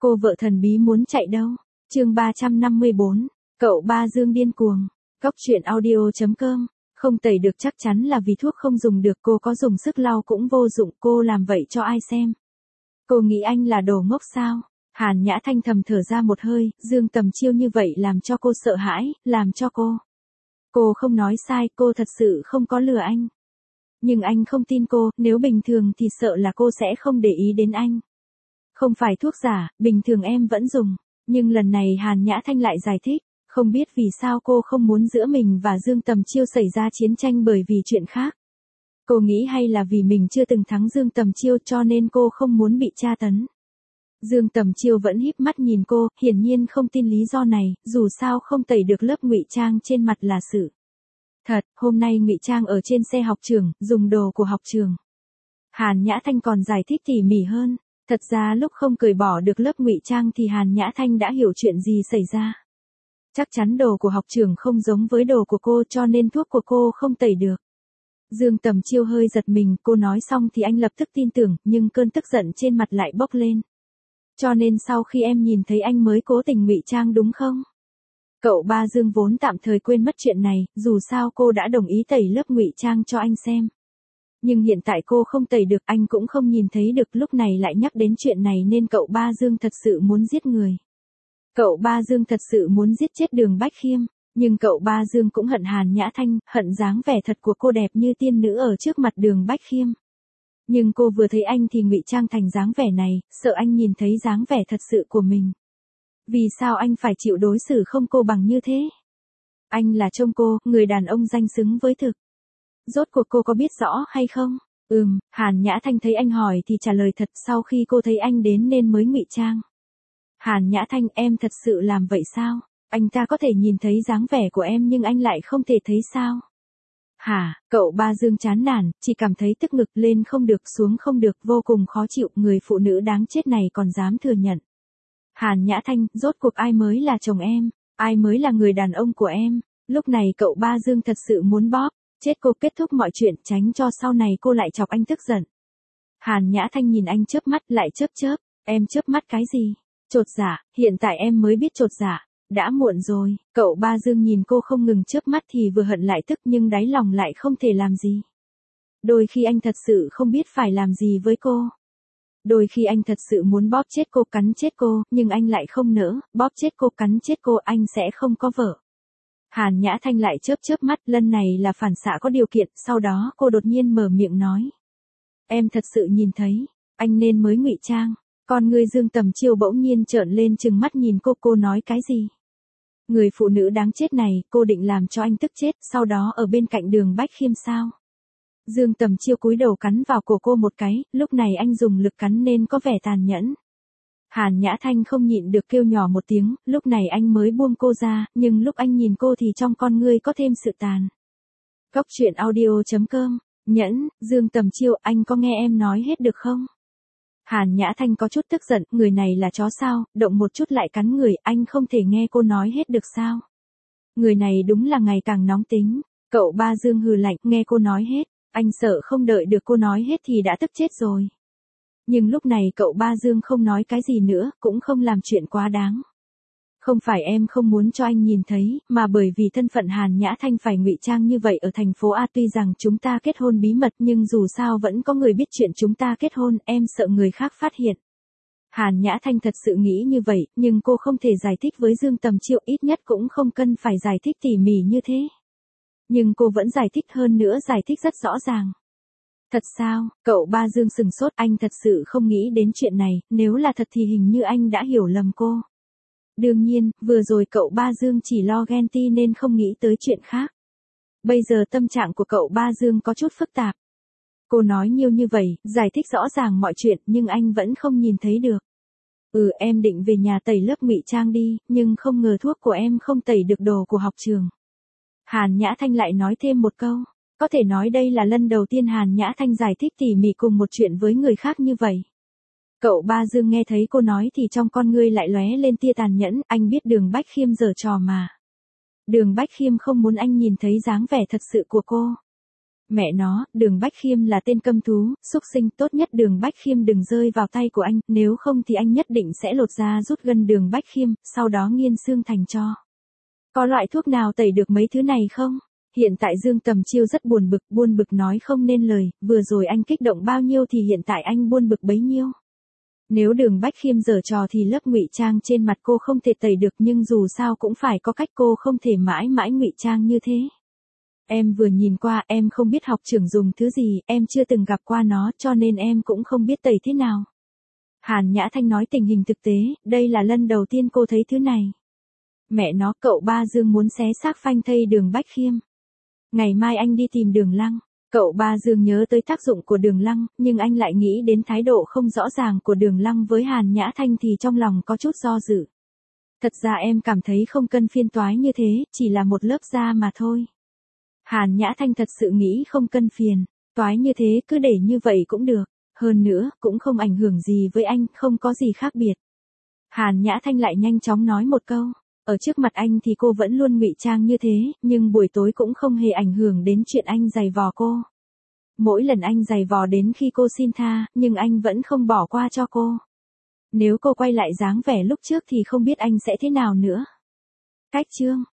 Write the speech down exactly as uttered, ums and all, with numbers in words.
Cô vợ thần bí muốn chạy đâu? Chương ba trăm năm mươi bốn, cậu ba Dương điên cuồng. Cóc truyện audio chấm com. Không tẩy được chắc chắn là vì thuốc không dùng được, cô có dùng sức lau cũng vô dụng, cô làm vậy cho ai xem? Cô nghĩ anh là đồ ngốc sao? Hàn Nhã Thanh thầm thở ra một hơi, Dương Tầm Chiêu như vậy làm cho cô sợ hãi, làm cho cô. Cô không nói sai, cô thật sự không có lừa anh. Nhưng anh không tin cô, nếu bình thường thì sợ là cô sẽ không để ý đến anh. Không phải thuốc giả, bình thường em vẫn dùng. Nhưng lần này Hàn Nhã Thanh lại giải thích, không biết vì sao cô không muốn giữa mình và Dương Tầm Chiêu xảy ra chiến tranh bởi vì chuyện khác. Cô nghĩ hay là vì mình chưa từng thắng Dương Tầm Chiêu cho nên cô không muốn bị tra tấn. Dương Tầm Chiêu vẫn híp mắt nhìn cô, hiển nhiên không tin lý do này, dù sao không tẩy được lớp ngụy trang trên mặt là sự thật. Hôm nay ngụy trang ở trên xe học trường, dùng đồ của học trường. Hàn Nhã Thanh còn giải thích tỉ mỉ hơn. Thật ra lúc không cởi bỏ được lớp ngụy trang thì Hàn Nhã Thanh đã hiểu chuyện gì xảy ra. Chắc chắn đồ của học trưởng không giống với đồ của cô cho nên thuốc của cô không tẩy được. Dương Tầm Chiêu hơi giật mình, cô nói xong thì anh lập tức tin tưởng, nhưng cơn tức giận trên mặt lại bốc lên. Cho nên sau khi em nhìn thấy anh mới cố tình ngụy trang đúng không? Cậu ba Dương vốn tạm thời quên mất chuyện này, dù sao cô đã đồng ý tẩy lớp ngụy trang cho anh xem. Nhưng hiện tại cô không tẩy được, anh cũng không nhìn thấy được, lúc này lại nhắc đến chuyện này nên cậu ba Dương thật sự muốn giết người. Cậu ba Dương thật sự muốn giết chết Đường Bách Khiêm, nhưng cậu ba Dương cũng hận Hàn Nhã Thanh, hận dáng vẻ thật của cô đẹp như tiên nữ ở trước mặt Đường Bách Khiêm. Nhưng cô vừa thấy anh thì ngụy trang thành dáng vẻ này, sợ anh nhìn thấy dáng vẻ thật sự của mình. Vì sao anh phải chịu đối xử không cô bằng như thế? Anh là trông cô, người đàn ông danh xứng với thực. Rốt cuộc cô có biết rõ hay không? Ừm, Hàn Nhã Thanh thấy anh hỏi thì trả lời thật, sau khi cô thấy anh đến nên mới ngụy trang. Hàn Nhã Thanh, em thật sự làm vậy sao? Anh ta có thể nhìn thấy dáng vẻ của em nhưng anh lại không thể thấy sao? Hả, cậu ba Dương chán nản, chỉ cảm thấy tức ngực, lên không được xuống không được, vô cùng khó chịu, người phụ nữ đáng chết này còn dám thừa nhận. Hàn Nhã Thanh, rốt cuộc ai mới là chồng em? Ai mới là người đàn ông của em? Lúc này cậu ba Dương thật sự muốn bóp chết cô, kết thúc mọi chuyện, tránh cho sau này cô lại chọc anh tức giận. Hàn Nhã Thanh nhìn anh chớp mắt, lại chớp chớp, em chớp mắt cái gì? Chột dạ, hiện tại em mới biết chột dạ, đã muộn rồi. Cậu ba Dương nhìn cô không ngừng chớp mắt thì vừa hận lại tức nhưng đáy lòng lại không thể làm gì. Đôi khi anh thật sự không biết phải làm gì với cô. Đôi khi anh thật sự muốn bóp chết cô, cắn chết cô, nhưng anh lại không nỡ, bóp chết cô, cắn chết cô, anh sẽ không có vợ. Hàn Nhã Thanh lại chớp chớp mắt, lần này là phản xạ có điều kiện, sau đó cô đột nhiên mở miệng nói. Em thật sự nhìn thấy, anh nên mới ngụy trang. Con người Dương Tầm Chiêu bỗng nhiên trợn lên trừng mắt nhìn cô, cô nói cái gì? Người phụ nữ đáng chết này, cô định làm cho anh tức chết, sau đó ở bên cạnh Đường Bách Khiêm sao? Dương Tầm Chiêu cúi đầu cắn vào cổ cô một cái, lúc này anh dùng lực cắn nên có vẻ tàn nhẫn. Hàn Nhã Thanh không nhịn được kêu nhỏ một tiếng, lúc này anh mới buông cô ra, nhưng lúc anh nhìn cô thì trong con ngươi có thêm sự tàn. Cóc truyện audio chấm com, nhẫn, Dương Tầm Chiêu, anh có nghe em nói hết được không? Hàn Nhã Thanh có chút tức giận, người này là chó sao, động một chút lại cắn người, anh không thể nghe cô nói hết được sao? Người này đúng là ngày càng nóng tính. Cậu ba Dương hừ lạnh, nghe cô nói hết, anh sợ không đợi được cô nói hết thì đã tức chết rồi. Nhưng lúc này cậu ba Dương không nói cái gì nữa, cũng không làm chuyện quá đáng. Không phải em không muốn cho anh nhìn thấy, mà bởi vì thân phận Hàn Nhã Thanh phải ngụy trang như vậy ở thành phố A, tuy rằng chúng ta kết hôn bí mật nhưng dù sao vẫn có người biết chuyện chúng ta kết hôn, em sợ người khác phát hiện. Hàn Nhã Thanh thật sự nghĩ như vậy, nhưng cô không thể giải thích với Dương Tầm Chiêu, ít nhất cũng không cần phải giải thích tỉ mỉ như thế. Nhưng cô vẫn giải thích, hơn nữa giải thích rất rõ ràng. Thật sao? Cậu ba Dương sừng sốt, anh thật sự không nghĩ đến chuyện này, nếu là thật thì hình như anh đã hiểu lầm cô. Đương nhiên, vừa rồi cậu ba Dương chỉ lo ghen ti nên không nghĩ tới chuyện khác. Bây giờ tâm trạng của cậu ba Dương có chút phức tạp. Cô nói nhiều như vậy, giải thích rõ ràng mọi chuyện nhưng anh vẫn không nhìn thấy được. Ừ, em định về nhà tẩy lớp ngụy trang đi, nhưng không ngờ thuốc của em không tẩy được đồ của học trường. Hàn Nhã Thanh lại nói thêm một câu. Có thể nói đây là lần đầu tiên Hàn Nhã Thanh giải thích tỉ mỉ cùng một chuyện với người khác như vậy. Cậu ba Dương nghe thấy cô nói thì trong con ngươi lại lóe lên tia tàn nhẫn, anh biết Đường Bách Khiêm giở trò mà. Đường Bách Khiêm không muốn anh nhìn thấy dáng vẻ thật sự của cô. Mẹ nó, Đường Bách Khiêm là tên câm thú, xúc sinh, tốt nhất Đường Bách Khiêm đừng rơi vào tay của anh, nếu không thì anh nhất định sẽ lột da rút gân Đường Bách Khiêm, sau đó nghiên xương thành tro. Có loại thuốc nào tẩy được mấy thứ này không? Hiện tại Dương Tầm Chiêu rất buồn bực, buồn bực nói không nên lời, vừa rồi anh kích động bao nhiêu thì hiện tại anh buồn bực bấy nhiêu. Nếu Đường Bách Khiêm giở trò thì lớp ngụy trang trên mặt cô không thể tẩy được, nhưng dù sao cũng phải có cách, cô không thể mãi mãi ngụy trang như thế. Em vừa nhìn qua, em không biết học trưởng dùng thứ gì, em chưa từng gặp qua nó, cho nên em cũng không biết tẩy thế nào. Hàn Nhã Thanh nói tình hình thực tế, đây là lần đầu tiên cô thấy thứ này. Mẹ nó, cậu ba Dương muốn xé xác phanh thây Đường Bách Khiêm. Ngày mai anh đi tìm Đường Lăng. Cậu ba Dương nhớ tới tác dụng của Đường Lăng, nhưng anh lại nghĩ đến thái độ không rõ ràng của Đường Lăng với Hàn Nhã Thanh thì trong lòng có chút do dự. Thật ra em cảm thấy không cần phiên toái như thế, chỉ là một lớp da mà thôi. Hàn Nhã Thanh thật sự nghĩ không cần phiền, toái như thế cứ để như vậy cũng được, hơn nữa, cũng không ảnh hưởng gì với anh, không có gì khác biệt. Hàn Nhã Thanh lại nhanh chóng nói một câu, ở trước mặt anh thì cô vẫn luôn ngụy trang như thế, nhưng buổi tối cũng không hề ảnh hưởng đến chuyện anh giày vò cô. Mỗi lần anh giày vò đến khi cô xin tha, nhưng anh vẫn không bỏ qua cho cô. Nếu cô quay lại dáng vẻ lúc trước thì không biết anh sẽ thế nào nữa. Cách chương